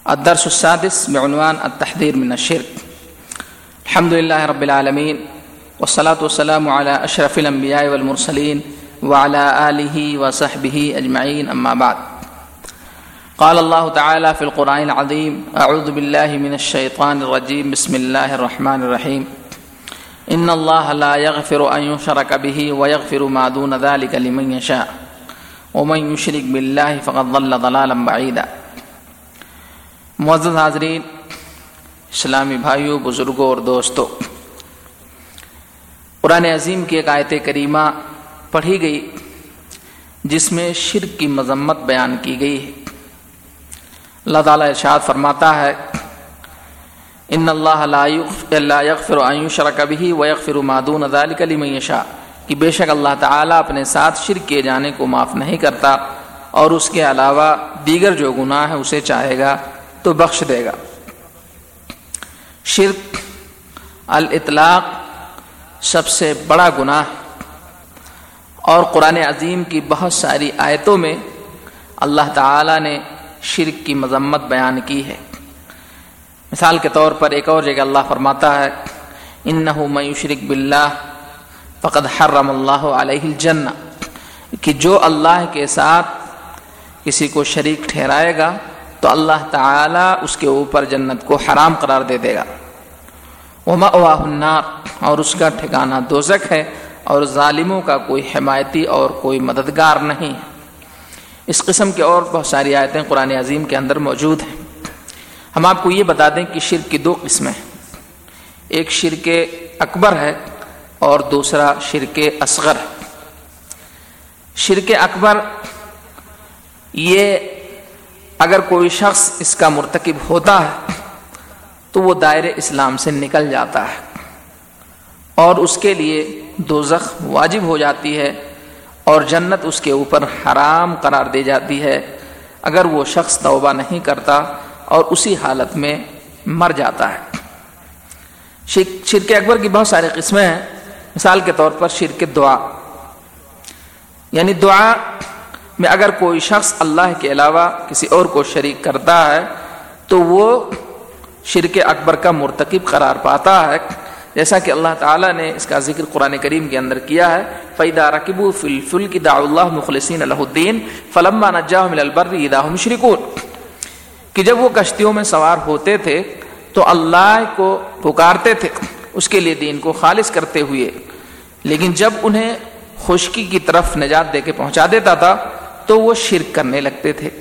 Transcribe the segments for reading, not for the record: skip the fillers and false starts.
الدرس السادس بعنوان التحذير من الشرك. الحمد لله رب العالمين والصلاة والسلام على أشرف الأنبياء والمرسلين وعلى آله وصحبه أجمعين، أما بعد. قال الله تعالى في القرآن العظيم: أعوذ بالله من الشيطان الرجيم، بسم الله الرحمن الرحيم. إن الله لا يغفر أن يشرك به ويغفر ما دون ذلك لمن يشاء ومن يشرك بالله فقد ضل ضلالا بعيدا. معزز حاضرین، اسلامی بھائیوں، بزرگوں اور دوستوں، قرآن عظیم کی ایک آیت کریمہ پڑھی گئی جس میں شرک کی مذمت بیان کی گئی ہے. اللہ تعالیٰ ارشاد فرماتا ہے: ان اللہ لا یغفر ان یشرک بہ ویغفر ما دون ذلک لمن یشاء، کہ بے شک اللہ تعالیٰ اپنے ساتھ شرک کیے جانے کو معاف نہیں کرتا اور اس کے علاوہ دیگر جو گناہ ہے اسے چاہے گا تو بخش دے گا. شرک الاطلاق سب سے بڑا گناہ ہے، اور قرآن عظیم کی بہت ساری آیتوں میں اللہ تعالیٰ نے شرک کی مذمت بیان کی ہے. مثال کے طور پر ایک اور جگہ اللہ فرماتا ہے: انہ من یشرک باللہ فقد حرم اللہ علیہ الجنہ، کہ جو اللہ کے ساتھ کسی کو شریک ٹھہرائے گا تو اللہ تعالیٰ اس کے اوپر جنت کو حرام قرار دے دے گا. ومأواہ النار، اور اس کا ٹھکانہ دوزخ ہے، اور ظالموں کا کوئی حمایتی اور کوئی مددگار نہیں ہے. اس قسم کی اور بہت ساری آیتیں قرآن عظیم کے اندر موجود ہیں. ہم آپ کو یہ بتا دیں کہ شرک کی دو قسمیں ہیں، ایک شرک اکبر ہے اور دوسرا شرک اصغر ہے. شرک اکبر یہ اگر کوئی شخص اس کا مرتکب ہوتا ہے تو وہ دائرے اسلام سے نکل جاتا ہے اور اس کے لیے دوزخ واجب ہو جاتی ہے اور جنت اس کے اوپر حرام قرار دی جاتی ہے اگر وہ شخص توبہ نہیں کرتا اور اسی حالت میں مر جاتا ہے. شرک اکبر کی بہت ساری قسمیں ہیں. مثال کے طور پر شرک دعا، یعنی دعا میں اگر کوئی شخص اللہ کے علاوہ کسی اور کو شریک کرتا ہے تو وہ شرک اکبر کا مرتکب قرار پاتا ہے، جیسا کہ اللہ تعالیٰ نے اس کا ذکر قرآن کریم کے اندر کیا ہے: فَإِذَا رَكِبُوا فِي الْفُلْكِ دَعُوا اللَّهَ مُخْلِصِينَ لَهُ الدِّينَ فَلَمَّا نَجَّاهُمْ إِلَى الْبَرِّ إِذَا هُمْ يُشْرِكُونَ، کہ جب وہ کشتیوں میں سوار ہوتے تھے تو اللہ کو پکارتے تھے اس کے لیے دین کو خالص کرتے ہوئے، لیکن جب انہیں خشکی کی طرف نجات دے کے پہنچا دیتا تھا تو وہ شرک کرنے لگتے تھے.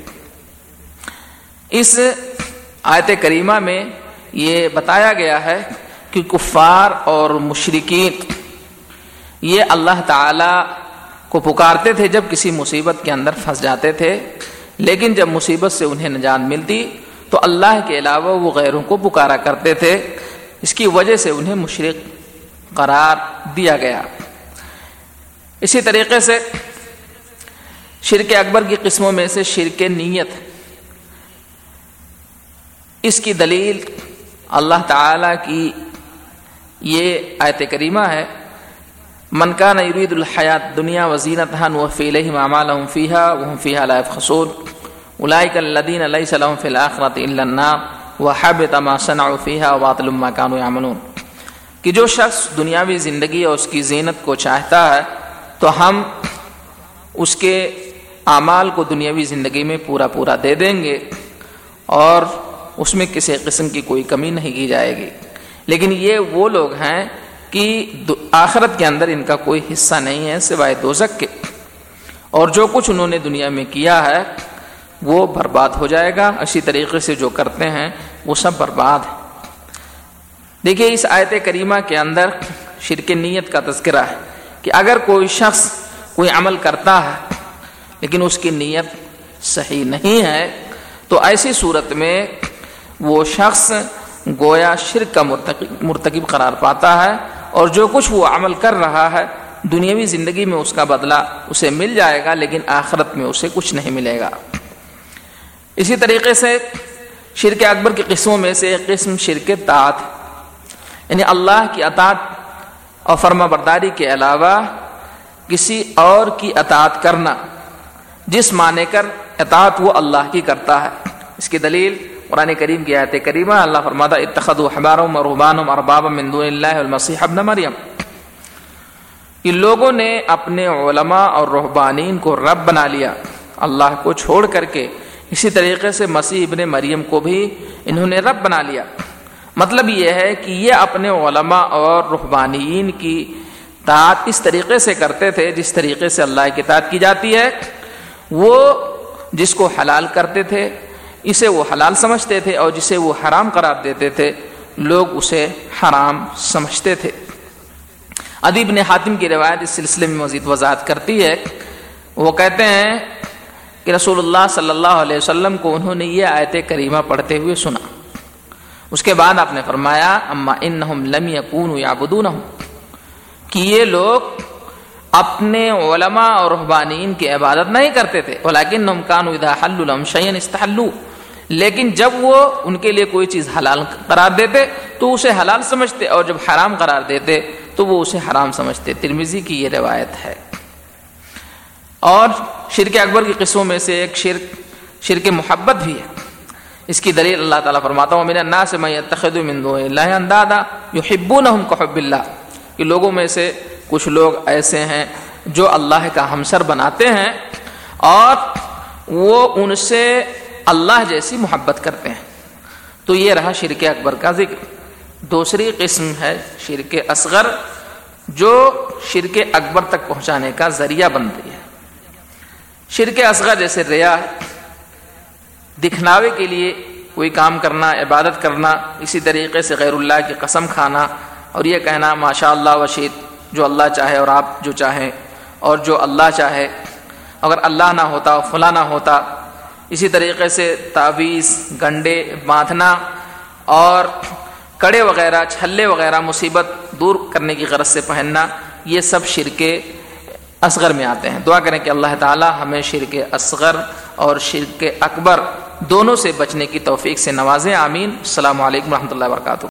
اس آیت کریمہ میں یہ بتایا گیا ہے کہ کفار اور مشرکین یہ اللہ تعالی کو پکارتے تھے جب کسی مصیبت کے اندر پھنس جاتے تھے، لیکن جب مصیبت سے انہیں نجات ملتی تو اللہ کے علاوہ وہ غیروں کو پکارا کرتے تھے. اس کی وجہ سے انہیں مشرک قرار دیا گیا. اسی طریقے سے شرک اکبر کی قسموں میں سے شرک نیت، اس کی دلیل اللہ تعالی کی یہ آیت کریمہ ہے: من کان یرید الحیات الدنیا وزینتها نوفی الیہم اعمالهم فیہا وہم فیہا لا یبخسون اولئک الذین لیس لهم فی الآخرۃ الا النار وحبط ما صنعوا فیہا وباطل ما کانوا یعملون، کہ جو شخص دنیاوی زندگی اور اس کی زینت کو چاہتا ہے تو ہم اس کے اعمال کو دنیاوی زندگی میں پورا دے دیں گے اور اس میں کسی قسم کی کوئی کمی نہیں کی جائے گی. لیکن یہ وہ لوگ ہیں کہ آخرت کے اندر ان کا کوئی حصہ نہیں ہے سوائے دوزخ کے، اور جو کچھ انہوں نے دنیا میں کیا ہے وہ برباد ہو جائے گا. اسی طریقے سے جو کرتے ہیں وہ سب برباد ہے. دیکھیے، اس آیت کریمہ کے اندر شرک نیت کا تذکرہ ہے کہ اگر کوئی شخص کوئی عمل کرتا ہے لیکن اس کی نیت صحیح نہیں ہے تو ایسی صورت میں وہ شخص گویا شرک کا مرتکب قرار پاتا ہے، اور جو کچھ وہ عمل کر رہا ہے دنیاوی زندگی میں اس کا بدلہ اسے مل جائے گا لیکن آخرت میں اسے کچھ نہیں ملے گا. اسی طریقے سے شرک اکبر کی قسموں میں سے ایک قسم شرک طاعت، یعنی اللہ کی اطاعت اور فرما برداری کے علاوہ کسی اور کی اطاعت کرنا، جس مانے کر اطاعت وہ اللہ کی کرتا ہے. اس کی دلیل قرآن کریم کی آیت کریمہ اللہ فرماتا اتخذوا احبارهم ورهبانهم اربابا من دون اللہ والمسیح ابن مریم، کہ لوگوں نے اپنے علماء اور رہبانین کو رب بنا لیا اللہ کو چھوڑ کر کے، اسی طریقے سے مسیح ابن مریم کو بھی انہوں نے رب بنا لیا۔ مطلب یہ ہے کہ یہ اپنے علماء اور رہبانین کی اطاعت اس طریقے سے کرتے تھے جس طریقے سے اللہ کی اطاعت کی جاتی ہے۔ وہ جس کو حلال کرتے تھے اسے وہ حلال سمجھتے تھے، اور جسے وہ حرام قرار دیتے تھے لوگ اسے حرام سمجھتے تھے۔ عدی بن حاتم کی روایت اس سلسلے میں مزید وضاحت کرتی ہے، وہ کہتے ہیں کہ رسول اللہ صلی اللہ علیہ وسلم کو انہوں نے یہ آیت کریمہ پڑھتے ہوئے سنا۔ اس کے بعد آپ نے فرمایا اما انہم لم یکونوا یعبدونہم، کہ یہ لوگ اپنے علماء اور رہبانین کی عبادت نہیں کرتے تھے، ولکنہم کانوا اذا حلوا لهم شیئا استحلوا، لیکن جب وہ ان کے لیے کوئی چیز حلال قرار دیتے تو اسے حلال سمجھتے، اور جب حرام قرار دیتے تو وہ اسے حرام سمجھتے۔ ترمذی کی یہ روایت ہے۔ اور شرک اکبر کی قسموں میں سے ایک شرک محبت بھی ہے۔ اس کی دلیل اللہ تعالیٰ فرماتا ہے وَمِنَ النَّاسِ مَن يَتَّخِذُ مِن دُونِ اللَّهِ أَندَادًا يُحِبُّونَهُمْ كَحُبِّ اللَّهِ، کہ لوگوں میں سے کچھ لوگ ایسے ہیں جو اللہ کا ہمسر بناتے ہیں اور وہ ان سے اللہ جیسی محبت کرتے ہیں۔ تو یہ رہا شرک اکبر کا ذکر۔ دوسری قسم ہے شرک اصغر، جو شرک اکبر تک پہنچانے کا ذریعہ بنتی ہے۔ شرک اصغر جیسے ریا، دکھلاوے کے لیے کوئی کام کرنا، عبادت کرنا، اسی طریقے سے غیر اللہ کی قسم کھانا اور یہ کہنا ماشاء اللہ وشیت، جو اللہ چاہے اور آپ جو چاہیں، اور جو اللہ چاہے، اگر اللہ نہ ہوتا فلاں نہ ہوتا، اسی طریقے سے تعویذ، گنڈے باندھنا اور کڑے وغیرہ، چھلے وغیرہ مصیبت دور کرنے کی غرض سے پہننا، یہ سب شرک اصغر میں آتے ہیں۔ دعا کریں کہ اللہ تعالی ہمیں شرک اصغر اور شرک اکبر دونوں سے بچنے کی توفیق سے نوازیں، آمین۔ السلام علیکم ورحمۃ اللہ وبرکاتہ۔